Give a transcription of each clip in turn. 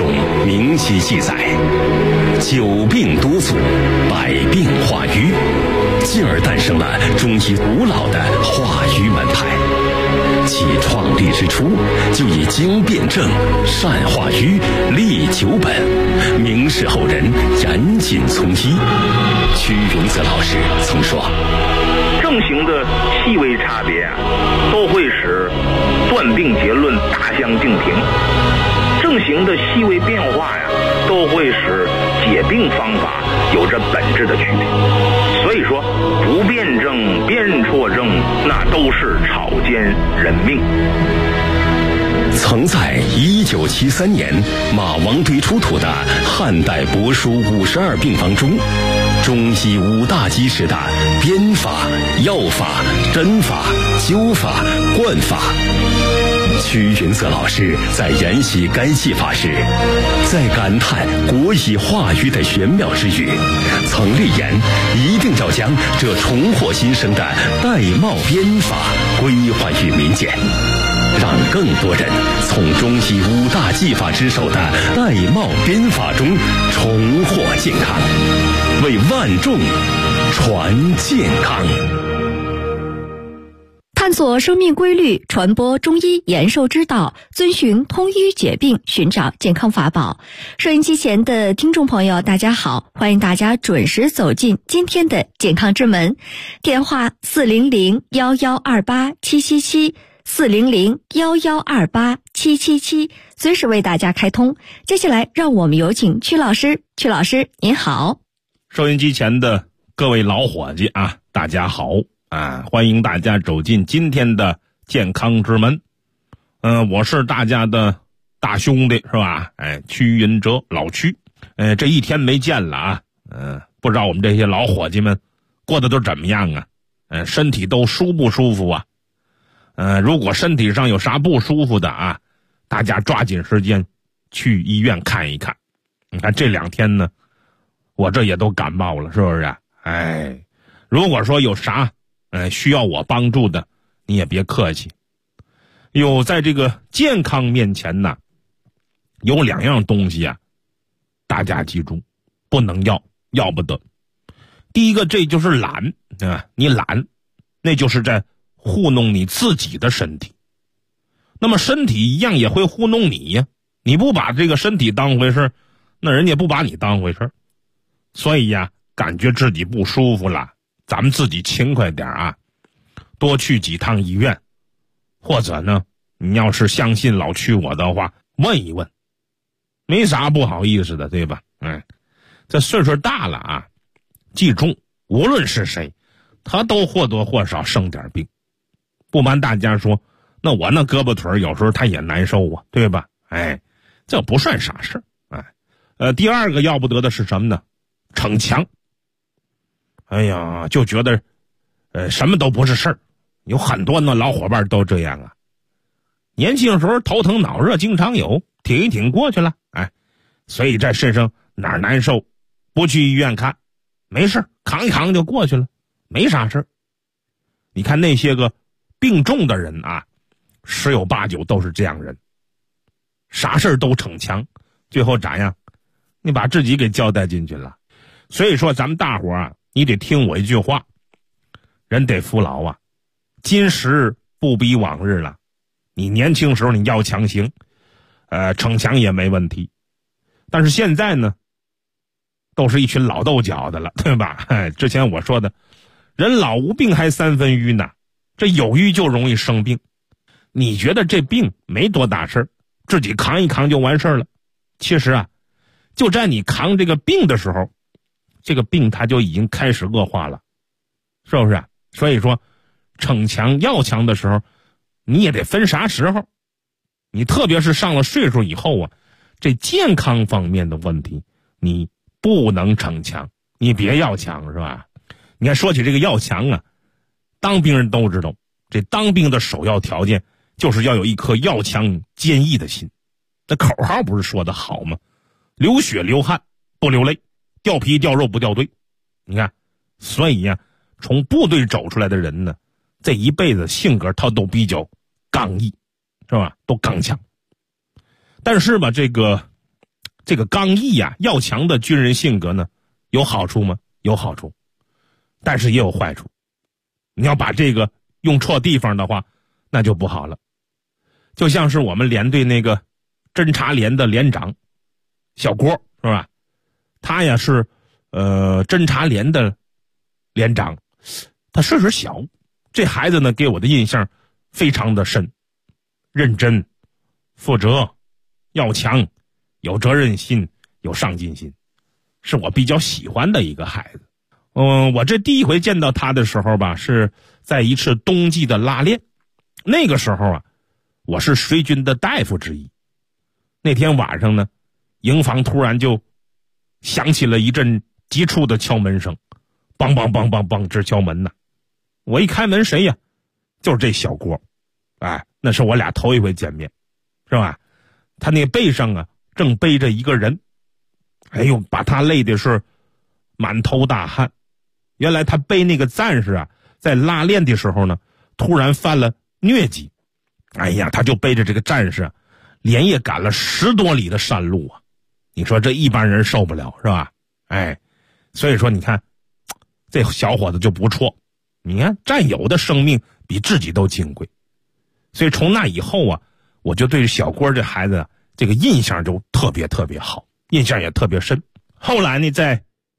中明晰记载：9病多阻，百病化瘀，进而诞生了中医古老的化瘀门派。其创立之初，就以经辨证、善化瘀、利9本，明示后人严谨从医。屈云泽老师曾说： 症型的细微差别都会使断病结论大相径庭，症型的细微变化都会使解病方法有着本质的区别。所以说，不辩证、辨错症，那都是草菅人命。 曾在1973年马王堆出土的汉代帛书52病方中，中医5大基石的编法、药法、针法、灸法、灌法。屈云泽老师在研习该技法时，在感叹国医化瘀的玄妙之余，曾立言一定要将这重获新生的玳瑁编法归还于民间，让更多人从中医5大技法之首的玳瑁编法中重获健康，为万众传健康。 探索生命规律，传播中医延寿之道，遵循通医解病，寻找健康法宝。收音机前的听众朋友大家好，欢迎大家准时走进今天的健康之门，电话400-1128-777 400-1128-777，随时为大家开通。接下来让我们有请曲老师。曲老师您好。 收音机前的各位老伙计啊，大家好啊！欢迎大家走进今天的健康之门。我是大家的大兄弟是吧？屈云哲老屈。这一天没见了啊，不知道我们这些老伙计们过得都怎么样啊？身体都舒不舒服啊？如果身体上有啥不舒服的啊，大家抓紧时间去医院看一看。你看这2天呢，我这也都感冒了，是不是？如果说有啥需要我帮助的，你也别客气。在这个健康面前呢，有2样东西啊，大家记住，不能要不得。第一个，这就是懒啊，你懒，那就是在糊弄你自己的身体。那么身体一样也会糊弄你呀，你不把这个身体当回事，那人家不把你当回事。所以呀，感觉自己不舒服了，咱们自己勤快点啊，多去几趟医院，或者呢，你要是相信老屈我的话，问一问，没啥不好意思的，对吧？这岁数大了啊，记住，无论是谁，他都或多或少生点病。不瞒大家说，那我那胳膊腿有时候他也难受啊，对吧？这不算啥事第二个要不得的是什么呢？逞强。就觉得什么都不是事儿。有很多那老伙伴都这样啊，年轻时候头疼脑热经常有，挺一挺过去了，所以在身上哪儿难受不去医院看，没事扛一扛就过去了，没啥事儿。你看那些个病重的人啊，10有8九都是这样人，啥事儿都逞强，最后咋样？你把自己给交代进去了。所以说咱们大伙啊，你得听我一句话，人得服老啊，今时不比往日了。你年轻时候你要强行，逞强也没问题，但是现在呢，都是一群老豆角的了，对吧？之前我说的，人老无病还3分瘀呢，这有瘀就容易生病。你觉得这病没多大事儿，自己扛一扛就完事儿了。其实啊，就在你扛这个病的时候，这个病它就已经开始恶化了，是不是？所以说逞强要强的时候，你也得分啥时候。你特别是上了岁数以后啊，这健康方面的问题你不能逞强，你别要强，是吧？你看说起这个要强啊，当兵人都知道，这当兵的首要条件就是要有一颗要强坚毅的心。这口号不是说的好吗？流血流汗不流泪，掉皮掉肉不掉队。你看，所以呀，从部队走出来的人呢，这一辈子性格他都比较刚毅，是吧？都刚强。但是吧，这个这个刚毅呀、要强的军人性格呢，有好处吗？有好处，但是也有坏处。你要把这个用错地方的话，那就不好了。就像是我们连队那个侦察连的连长小郭，是吧？他呀是侦察连的连长，他岁数小，这孩子呢给我的印象非常的深，认真、负责、要强、有责任心、有上进心，是我比较喜欢的一个孩子。我这第一回见到他的时候吧，是在一次冬季的拉练。那个时候啊，我是随军的大夫之一。那天晚上呢，营房突然就响起了一阵急促的敲门声，梆梆梆梆梆直敲门呢。我一开门，谁呀？就是这小郭。哎，那是我俩头一回见面，是吧？他那背上啊正背着一个人，哎呦，把他累的是满头大汗。原来他背那个战士啊，在拉练的时候呢，突然犯了疟疾。哎呀，他就背着这个战士啊，连夜赶了10多里的山路啊。你说这一般人受不了，是吧？哎，所以说你看，这小伙子就不错。你看，战友的生命比自己都金贵。所以从那以后啊，我就对小郭这孩子这个印象就特别特别好，印象也特别深。后来呢，在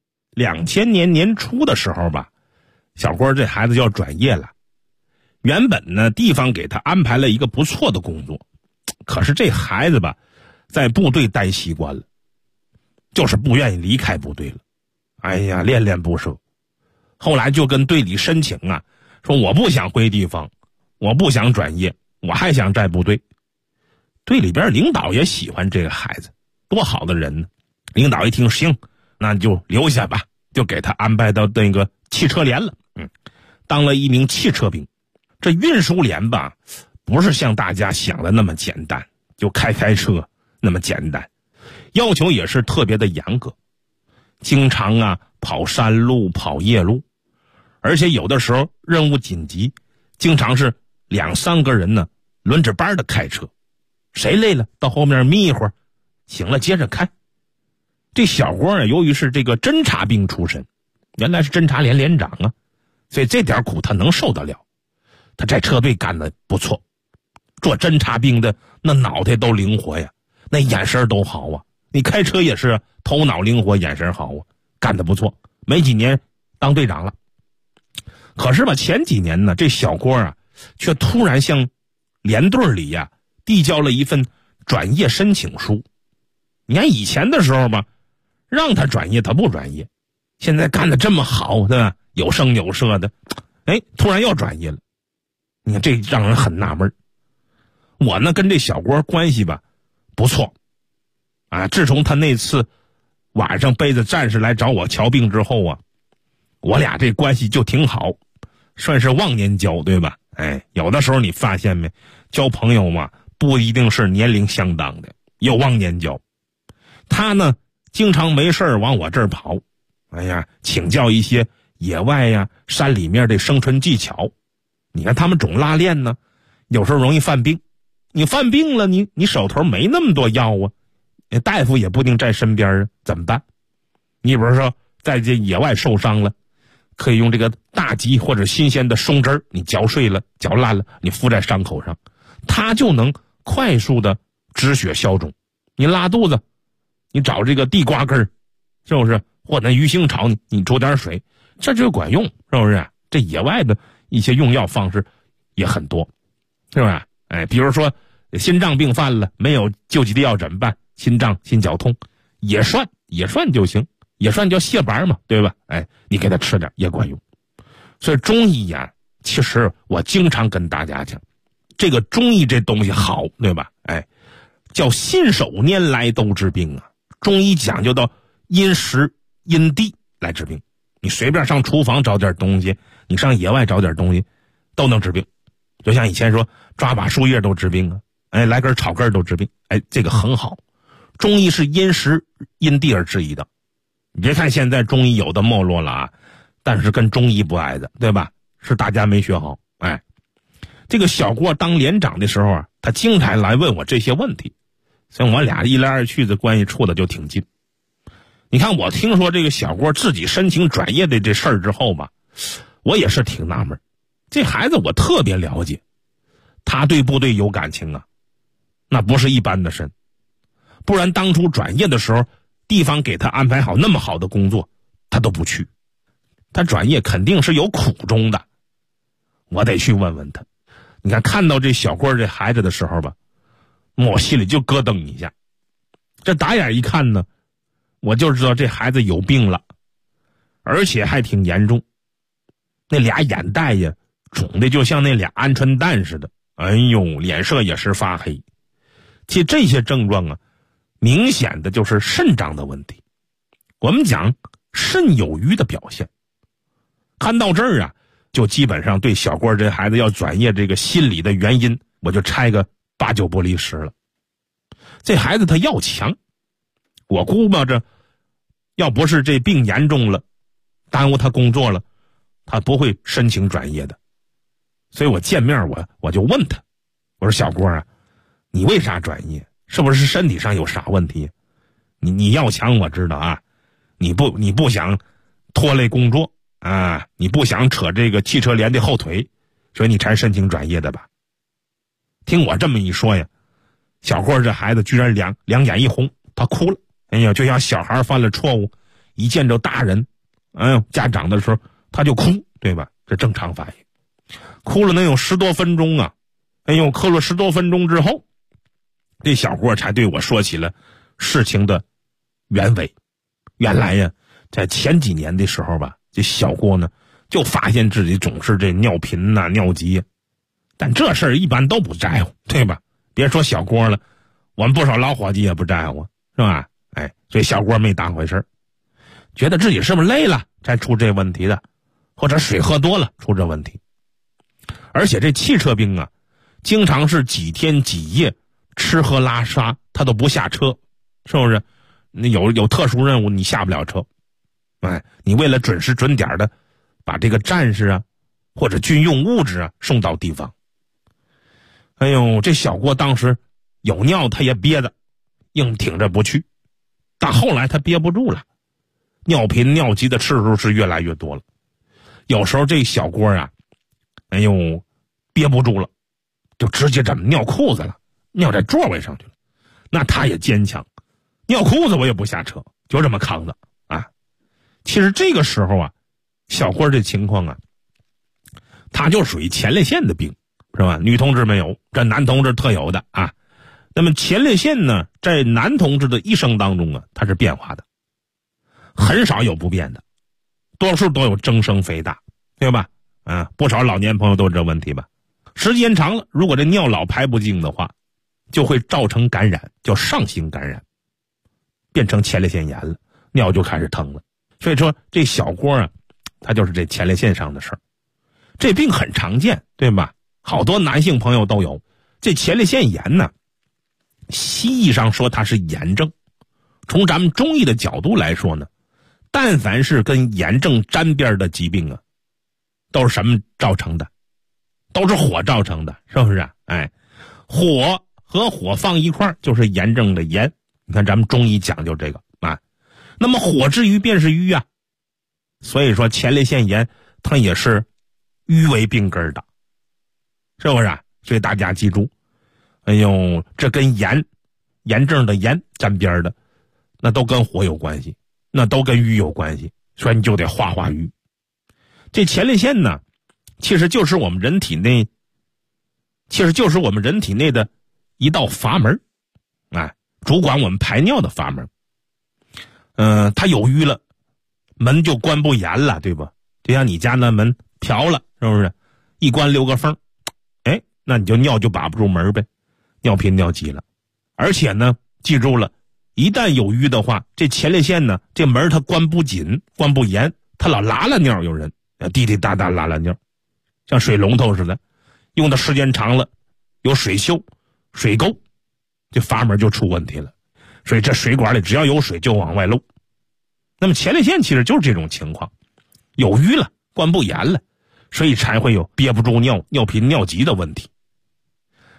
2000年年初的时候吧，小郭这孩子要转业了。原本呢，地方给他安排了一个不错的工作，可是这孩子吧，在部队待习惯了，就是不愿意离开部队了。哎呀，恋恋不舍。后来就跟队里申请啊，说我不想回地方，我不想转业，我还想在部队。队里边领导也喜欢这个孩子，多好的人呢。领导一听，行，那就留下吧，就给他安排到那个汽车连了。当了一名汽车兵。这运输连吧，不是像大家想的那么简单，就开车那么简单，要求也是特别的严格，经常啊跑山路、跑夜路，而且有的时候任务紧急，经常是2、3个人呢轮着班的开车，谁累了到后面眯一会儿，醒了接着开。这小郭啊，由于是这个侦察兵出身，原来是侦察连连长啊，所以这点苦他能受得了。他在车队干得不错，做侦察兵的那脑袋都灵活呀，那眼神都好啊。你开车也是头脑灵活，眼神好啊，干得不错。没几年当队长了。可是吧，前几年呢，这小郭啊，却突然向连队里呀递交了一份转业申请书。你看以前的时候吧，让他转业他不转业，现在干得这么好，对吧？有声有色的，哎，突然要转业了。你看这让人很纳闷。我呢跟这小郭关系吧不错啊，自从他那次晚上背着战士来找我瞧病之后啊，我俩这关系就挺好，算是忘年交，对吧？哎，有的时候你发现没，交朋友嘛，不一定是年龄相当的，有忘年交。他呢经常没事往我这儿跑，哎呀，请教一些野外呀、山里面的生存技巧。你看他们总拉练呢，有时候容易犯病。你犯病了，你手头没那么多药啊，大夫也不一定在身边啊，怎么办？你比如说在这野外受伤了，可以用这个大戟或者新鲜的松枝，你嚼碎了、嚼烂了，你敷在伤口上，它就能快速的止血消肿。你拉肚子，你找这个地瓜根，是不是？或者鱼腥草，你煮点水，这就管用，是不是？这野外的一些用药方式也很多，是吧？哎，比如说心脏病犯了，没有救急的药怎么办？心绞痛，野蒜就行，野蒜叫蟹白嘛，对吧？哎，你给他吃点也管用。所以中医呀，其实我经常跟大家讲，这个中医这东西好，对吧？哎，叫信手拈来都治病啊。中医讲究到因时因地来治病，你随便上厨房找点东西，你上野外找点东西，都能治病。就像以前说抓把树叶都治病啊，哎，来根草根都治病，哎，这个很好。中医是因时因地而制宜的。你别看现在中医有的没落了啊，但是跟中医不挨着，对吧？是大家没学好。哎，这个小郭当连长的时候啊，他经常来问我这些问题， 所以我俩一来二去的关系处的就挺近。你看我听说这个小郭自己申请转业的这事儿之后吧，我也是挺纳闷。这孩子我特别了解，他对部队有感情啊，那不是一般的深。不然当初转业的时候，地方给他安排好那么好的工作，他都不去。他转业肯定是有苦衷的，我得去问问他。你看到这小郭这孩子的时候吧，我心里就咯噔一下。这打眼一看呢，我就知道这孩子有病了，而且还挺严重。那俩眼袋呀，肿的就像那俩鹌鹑蛋似的，哎呦，脸色也是发黑。其实这些症状啊，明显的就是肾脏的问题。我们讲肾有余的表现。看到这儿啊，就基本上对小郭这孩子要转业这个心理的原因，我就拆个8、9不离10了。这孩子他要强，我估摸着要不是这病严重了，耽误他工作了，他不会申请转业的。所以我见面我就问他，我说小郭啊，你为啥转业？是不是身体上有啥问题？你要强我知道啊，你不想拖累工作啊，你不想扯这个汽车联的后腿，所以你才申请转业的吧？听我这么一说呀，小郭这孩子居然两眼一红，他哭了。哎呀，就像小孩犯了错误，一见着大人，家长的时候他就哭，对吧？这正常反应。哭了能有10多分钟啊！哎呦，哭了10多分钟之后，这小郭才对我说起了事情的原委。原来呀，在前几年的时候吧，这小郭呢就发现自己总是这尿频呐、尿急呀，但这事儿一般都不在乎，对吧？别说小郭了，我们不少老伙计也不在乎，是吧？哎，所以小郭没当回事儿，觉得自己是不是累了才出这问题的，或者水喝多了出这问题。而且这汽车病啊，经常是几天几夜吃喝拉撒他都不下车，是不是？那有特殊任务你下不了车，哎，你为了准时准点的把这个战士啊或者军用物质啊送到地方。哎呦，这小郭当时有尿他也憋着，硬挺着不去。但后来他憋不住了，尿频尿急的次数是越来越多了。有时候这小郭啊，哎呦，憋不住了，就直接怎么尿裤子了，尿在座位上去了。那他也坚强，尿裤子我也不下车，就这么扛着啊。其实这个时候啊，小郭这情况啊，他就属于前列腺的病，是吧？女同志没有，这男同志特有的啊。那么前列腺呢，在男同志的一生当中啊，它是变化的，很少有不变的，多数都有增生肥大，对吧？不少老年朋友都有这问题吧。时间长了，如果这尿老排不净的话，就会造成感染，叫上行感染，变成前列腺炎了，尿就开始疼了。所以说这小郭啊，他就是这前列腺上的事儿。这病很常见，对吧？好多男性朋友都有。这前列腺炎呢，西医上说它是炎症，从咱们中医的角度来说呢，但凡是跟炎症沾边的疾病啊，都是什么造成的？都是火造成的，是不是？哎，火和火放一块儿就是炎症的炎。你看咱们中医讲究这个啊，那么火之余便是瘀啊，所以说前列腺炎它也是瘀为病根的，是不是？所以大家记住，哎呦，这跟炎症的炎沾边的，那都跟火有关系，那都跟瘀有关系，所以你就得化瘀。这前列腺呢，其实就是我们人体内的一道阀门，哎，主管我们排尿的阀门。它有瘀了，门就关不严了，对吧？就像你家那门瓢了，是不是？一关留个缝，哎，那你就尿就把不住门呗，尿频尿急了。而且呢，记住了，一旦有瘀的话，这前列腺呢，这门它关不紧，关不严，它老拉拉尿，有人滴滴答答拉拉尿，像水龙头似的，用的时间长了，有水锈、水沟，这阀门就出问题了。所以这水管里只要有水就往外漏。那么前列腺其实就是这种情况，有瘀了，关不严了，所以才会有憋不住尿、尿频尿急的问题。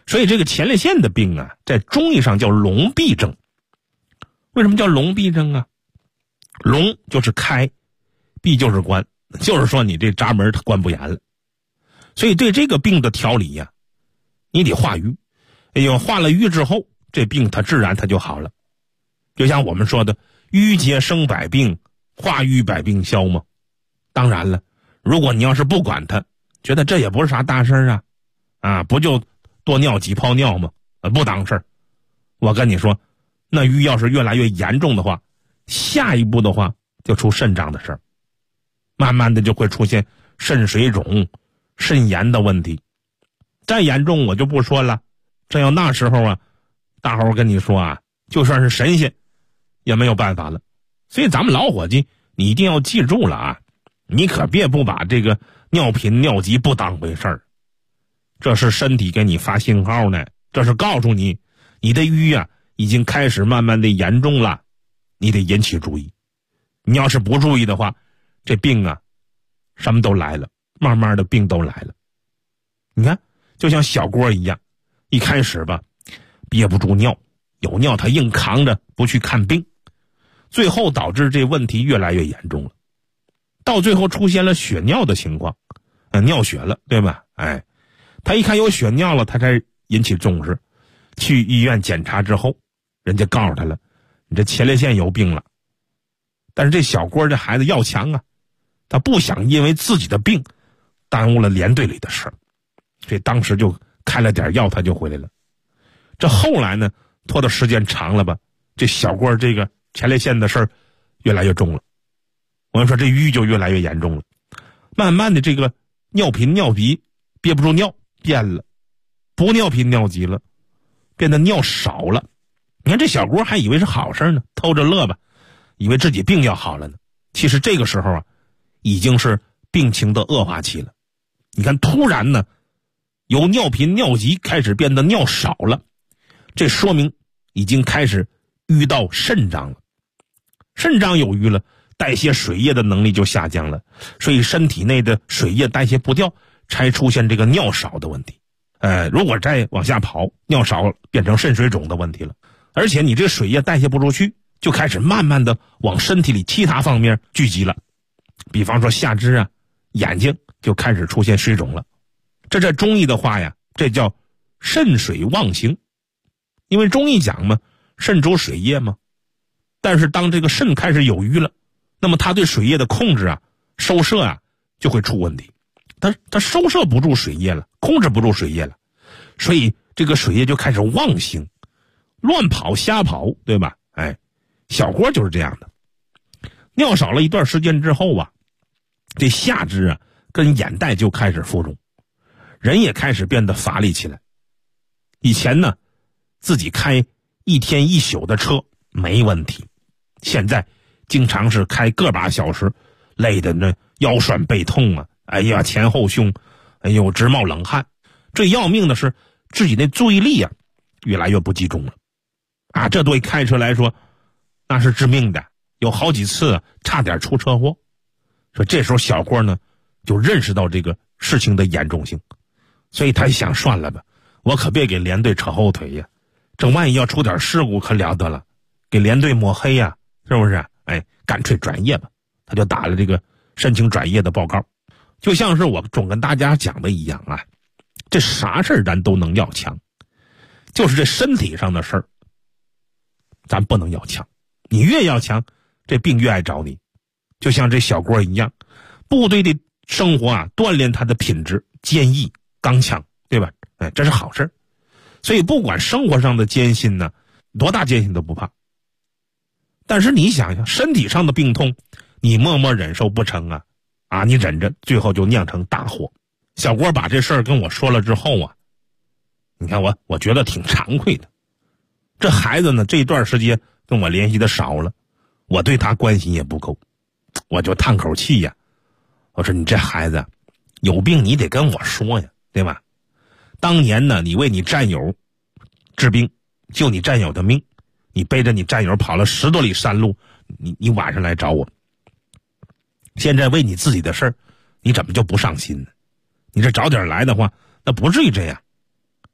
所以这个前列腺的病啊，在中医上叫笼闭症。为什么叫笼闭症啊？笼就是开，闭就是关，就是说你这闸门它关不严了。所以对这个病的调理呀，你得化瘀。化了瘀之后，这病它自然它就好了。就像我们说的，瘀结生百病，化瘀百病消嘛。当然了，如果你要是不管它，觉得这也不是啥大事啊，不就多尿几泡尿吗？不当事儿。我跟你说，那瘀要是越来越严重的话，下一步的话就出肾脏的事儿，慢慢的就会出现肾水肿、肾炎的问题。再严重我就不说了，这要那时候啊，大伙儿跟你说啊，就算是神仙也没有办法了。所以咱们老伙计，你一定要记住了啊，你可别不把这个尿频尿急不当回事儿，这是身体给你发信号呢，这是告诉你，你的瘀啊已经开始慢慢的严重了，你得引起注意。你要是不注意的话，这病啊什么都来了，慢慢的病都来了。你看就像小郭一样，一开始吧憋不住尿，有尿他硬扛着不去看病，最后导致这问题越来越严重了，到最后出现了血尿的情况，尿血了，对吧？他一看有血尿了，他才引起重视，去医院检查之后，人家告诉他了，你这前列腺有病了。但是这小郭这孩子要强啊，他不想因为自己的病耽误了连队里的事儿，所以当时就开了点药，他就回来了。这后来呢，拖的时间长了吧，这小郭这个前列腺的事儿越来越重了，我们说这瘀就越来越严重了，慢慢的这个尿频尿急憋不住尿变了，不尿频尿急了，变得尿少了。你看这小郭还以为是好事呢，偷着乐吧，以为自己病要好了呢。其实这个时候啊，已经是病情的恶化期了。你看突然呢，由尿频尿急开始变得尿少了，这说明已经开始淤到肾脏了。肾脏有淤了，代谢水液的能力就下降了，所以身体内的水液代谢不掉，才出现这个尿少的问题。如果再往下跑，尿少变成肾水肿的问题了，而且你这个水液代谢不出去，就开始慢慢的往身体里其他方面聚集了，比方说下肢啊、眼睛就开始出现水肿了。这在中医的话呀，这叫肾水旺行。因为中医讲嘛，肾主水液嘛，但是当这个肾开始有瘀了，那么它对水液的控制啊、收摄啊就会出问题。它收摄不住水液了，控制不住水液了，所以这个水液就开始妄行，乱跑瞎跑，对吧？小郭就是这样的。尿少了一段时间之后啊，这下肢啊跟眼袋就开始浮肿，人也开始变得乏力起来。以前呢自己开一天一宿的车没问题，现在经常是开个把小时，累得那腰酸背痛啊，前后胸，直冒冷汗。最要命的是自己那注意力啊越来越不集中了这对开车来说那是致命的，有好几次差点出车祸。所以这时候小郭呢就认识到这个事情的严重性，所以他想算了吧，我可别给连队扯后腿呀，这万一要出点事故可了得了，给连队抹黑呀，是不是？干脆转业吧，他就打了这个申请转业的报告。就像是我总跟大家讲的一样啊，这啥事儿咱都能要强，就是这身体上的事儿咱不能要强，你越要强，这病越爱找你。就像这小郭一样，部队的生活啊，锻炼他的品质，坚毅刚强，对吧？这是好事。所以不管生活上的艰辛呢，多大艰辛都不怕。但是你想想，身体上的病痛，你默默忍受不成啊，你忍着，最后就酿成大祸。小郭把这事儿跟我说了之后啊，你看我觉得挺惭愧的。这孩子呢，这段时间跟我联系的少了，我对他关心也不够，我就叹口气呀。我说你这孩子有病你得跟我说呀，对吧？当年呢，你为你战友治病，救你战友的命，你背着你战友跑了10多里山路，你晚上来找我。现在为你自己的事儿，你怎么就不上心呢？你这早点来的话，那不至于这样。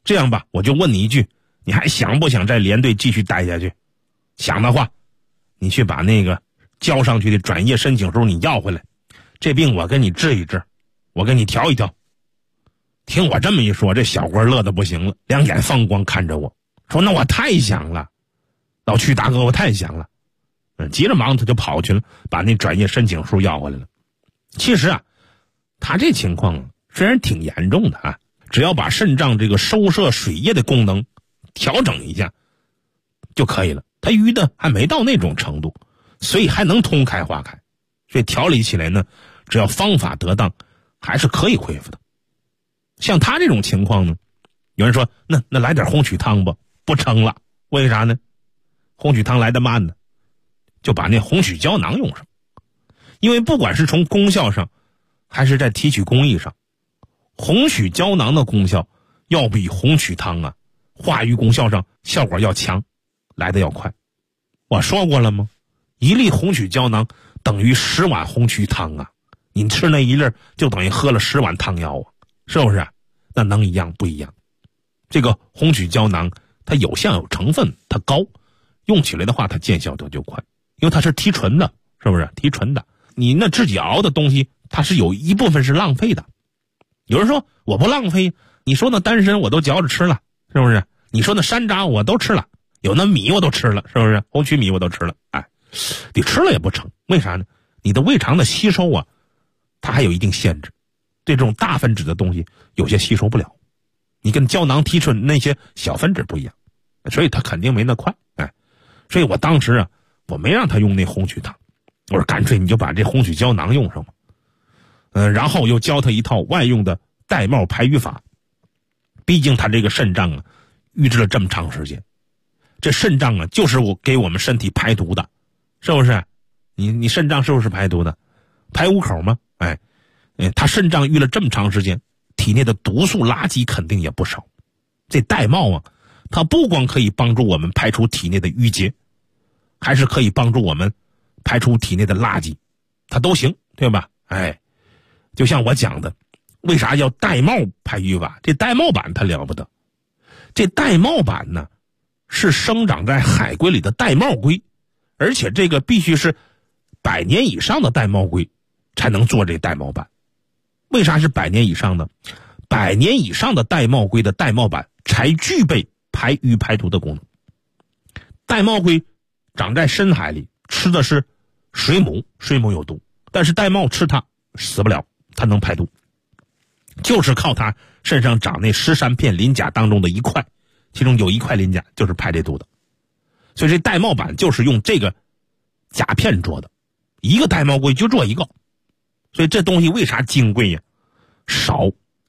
这样吧，我就问你一句，你还想不想在连队继续待下去？想的话，你去把那个交上去的转业申请书你要回来，这病我给你治一治，我给你调一调。听我这么一说，这小官乐得不行了，两眼放光看着我说，那我太想了，老曲大哥，我太想了。急着忙他就跑去了，把那转业申请书要回来了。其实啊，他这情况虽然挺严重的啊，只要把肾脏这个收摄水液的功能调整一下就可以了。他淤的还没到那种程度，所以还能通开化开，所以调理起来呢，只要方法得当，还是可以恢复的。像他这种情况呢，有人说那来点红曲汤吧，不成了。为啥呢？红曲汤来得慢呢，就把那红曲胶囊用上。因为不管是从功效上还是在提取工艺上，红曲胶囊的功效要比红曲汤啊化瘀功效上效果要强，来得要快。我说过了吗？1粒红曲胶囊等于10碗红曲汤啊，你吃那1粒就等于喝了10碗汤药啊，是不是？那能一样不一样？这个红曲胶囊它有项有成分它高，用起来的话它见效得就快，因为它是提纯的，是不是？提纯的，你那自己熬的东西它是有一部分是浪费的。有人说我不浪费，你说那丹参我都嚼着吃了，是不是？你说那山楂我都吃了，有那米我都吃了，是不是？红曲米我都吃了，哎，你吃了也不成，为啥呢？你的胃肠的吸收啊，它还有一定限制，对这种大分子的东西有些吸收不了，你跟胶囊提纯那些小分子不一样，所以它肯定没那快，哎，所以我当时啊，我没让他用那红曲汤，我说干脆你就把这红曲胶囊用上吧，然后又教他一套外用的玳瑁排瘀法。毕竟他这个肾脏啊，瘀滞了这么长时间，这肾脏啊就是给我们身体排毒的，是不是？你肾脏是不是排毒的？排污口吗？哎，他肾脏淤了这么长时间，体内的毒素垃圾肯定也不少。这玳瑁啊，它不光可以帮助我们排除体内的淤结，还是可以帮助我们排除体内的垃圾，它都行，对吧？哎，就像我讲的，为啥叫玳瑁排瘀法？这玳瑁板它了不得，这玳瑁板呢是生长在海龟里的玳瑁龟，而且这个必须是100年以上的玳瑁龟才能做这玳瑁板。为啥是100年以上的？100年以上的玳瑁龟的玳瑁板才具备排瘀排毒的功能。玳瑁龟长在深海里，吃的是水母，水母有毒，但是玳瑁吃它死不了，它能排毒，就是靠它身上长那13片鳞甲当中的一块，其中有一块鳞甲就是排这毒的。所以这玳瑁板就是用这个甲片做的，一个玳瑁龟就做一个。所以这东西为啥金贵呀？少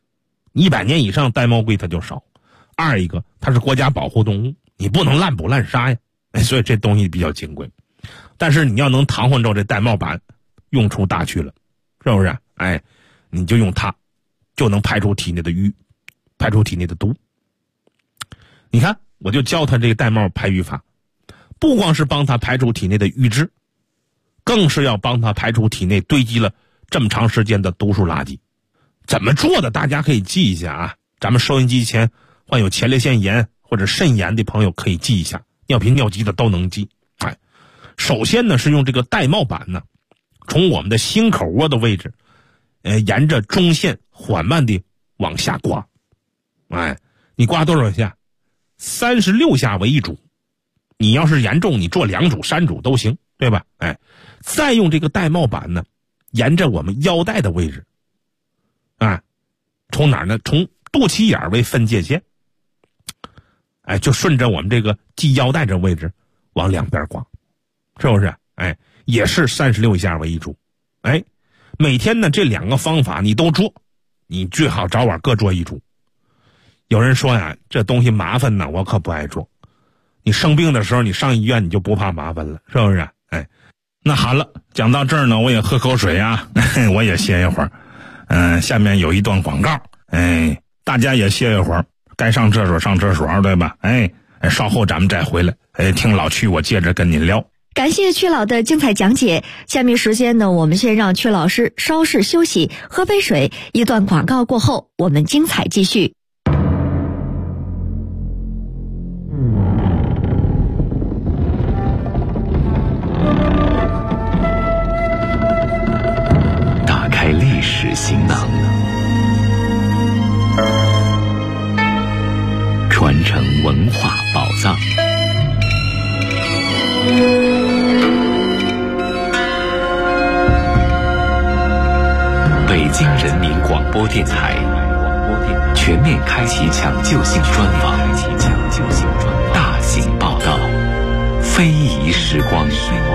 ，100年以上玳瑁龟它就少。二一个，它是国家保护动物，你不能滥捕滥杀呀，所以这东西比较金贵。但是你要能偿还着这玳瑁板，用处大去了，是不是？哎，你就用它，就能排除体内的瘀，排除体内的毒。你看，我就教他这个玳瑁排瘀法，不光是帮他排除体内的瘀滞，更是要帮他排除体内堆积了这么长时间的毒素垃圾。怎么做的？大家可以记一下啊！咱们收音机前患有前列腺炎或者肾炎的朋友可以记一下，尿频尿急的都能记。哎，首先呢是用这个玳瑁板呢，从我们的心口窝的位置，沿着中线缓慢地往下刮。哎，你刮多少下？36下为一组。你要是严重，你做2组、3组都行，对吧？哎，再用这个玳瑁板呢，沿着我们腰带的位置，啊，从哪儿呢？从肚脐眼为分界线，哎，就顺着我们这个系腰带这位置往两边刮，是不是？哎，也是36下为一组。哎，每天呢这2个方法你都做，你最好早晚各做一组。有人说呀，这东西麻烦呢，我可不爱做。你生病的时候，你上医院你就不怕麻烦了，是不是？哎，那好了，讲到这儿呢，我也喝口水啊，我也歇一会儿。下面有一段广告，大家也歇一会儿，该上厕所上厕所，对吧？稍后咱们再回来，听老曲我接着跟您聊。 感谢曲老的精彩讲解。下面时间呢，我们先让曲老师稍事休息，喝杯水。一段广告过后，我们精彩继续。 播电台，全面开启抢救性专访，大型报道，非遗时光。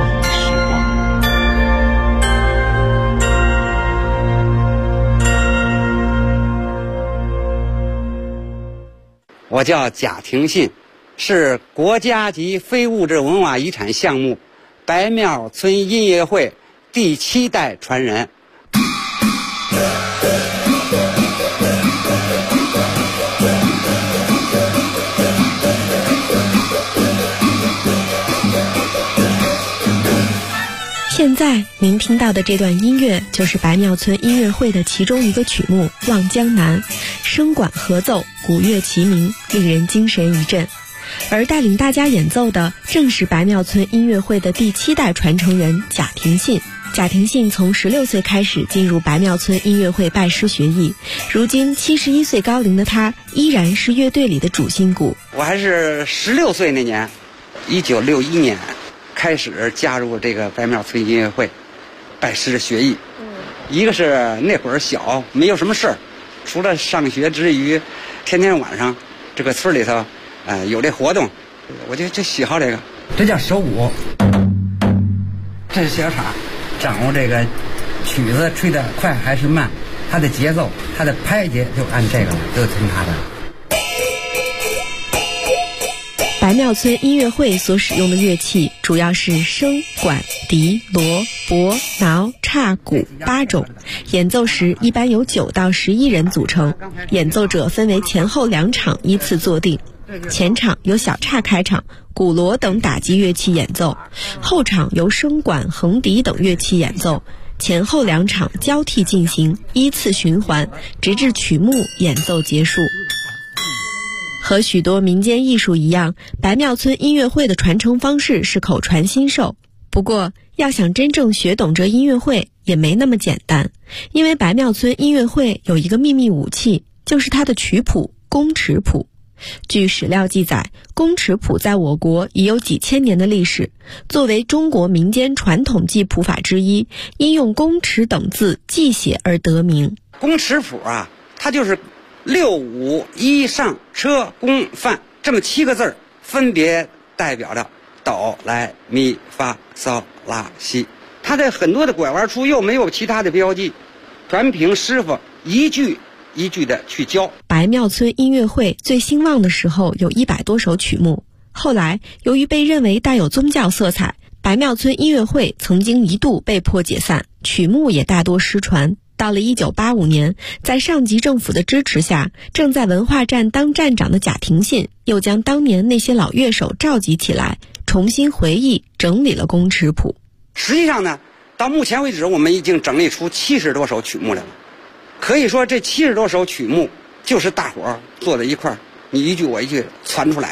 我叫贾廷信，是国家级非物质文化遗产项目白庙村音乐会第7代传人。 现在您听到的这段音乐就是白庙村音乐会的其中一个曲目《望江南》，声管合奏，鼓乐齐鸣，令人精神一振。而带领大家演奏的正是白庙村音乐会的第7代传承人贾廷信。贾廷信从16岁开始进入白庙村音乐会拜师学艺，如今71岁高龄的他依然是乐队里的主心骨。 我还是16岁那年，1961年开始加入这个白庙村音乐会拜师学艺。一个是那会儿小，没有什么事儿，除了上学之余，天天晚上这个村里头有这活动，我就喜好这个。这叫手鼓，这是小叉，掌握这个曲子吹得快还是慢，它的节奏，它的拍节就按这个了，就听它的。 白庙村音乐会所使用的乐器主要是笙、管、笛、锣、钹、挠、叉、鼓8种，演奏时一般由9到11人组成，演奏者分为前后2场依次坐定。前场由小叉开场，鼓锣等打击乐器演奏，后场由笙管、横笛等乐器演奏，前后2场交替进行，依次循环，直至曲目演奏结束。和许多民间艺术一样，白庙村音乐会的传承方式是口传心授。不过，要想真正学懂这音乐会也没那么简单，因为白庙村音乐会有一个秘密武器，就是它的曲谱宫尺谱。据史料记载，宫尺谱在我国已有几千年的历史，作为中国民间传统记谱法之一，因用宫尺等字记写而得名。 宫尺谱啊，它就是6、5、1上车宫范这么7个字，分别代表着哆来咪发嗦拉西。它的很多的拐弯处又没有其他的标记，全凭师傅一句一句的去教。 白庙村音乐会最兴旺的时候有100多首曲目，后来由于被认为带有宗教色彩，白庙村音乐会曾经一度被迫解散，曲目也大多失传。到了1985年，在上级政府的支持下，正在文化站当站长的贾廷信又将当年那些老乐手召集起来，重新回忆整理了宫尺谱。 实际上呢，到目前为止我们已经整理出70多首曲目来了。可以说这70多首曲目就是大伙儿坐在一块儿，你一句我一句传出来。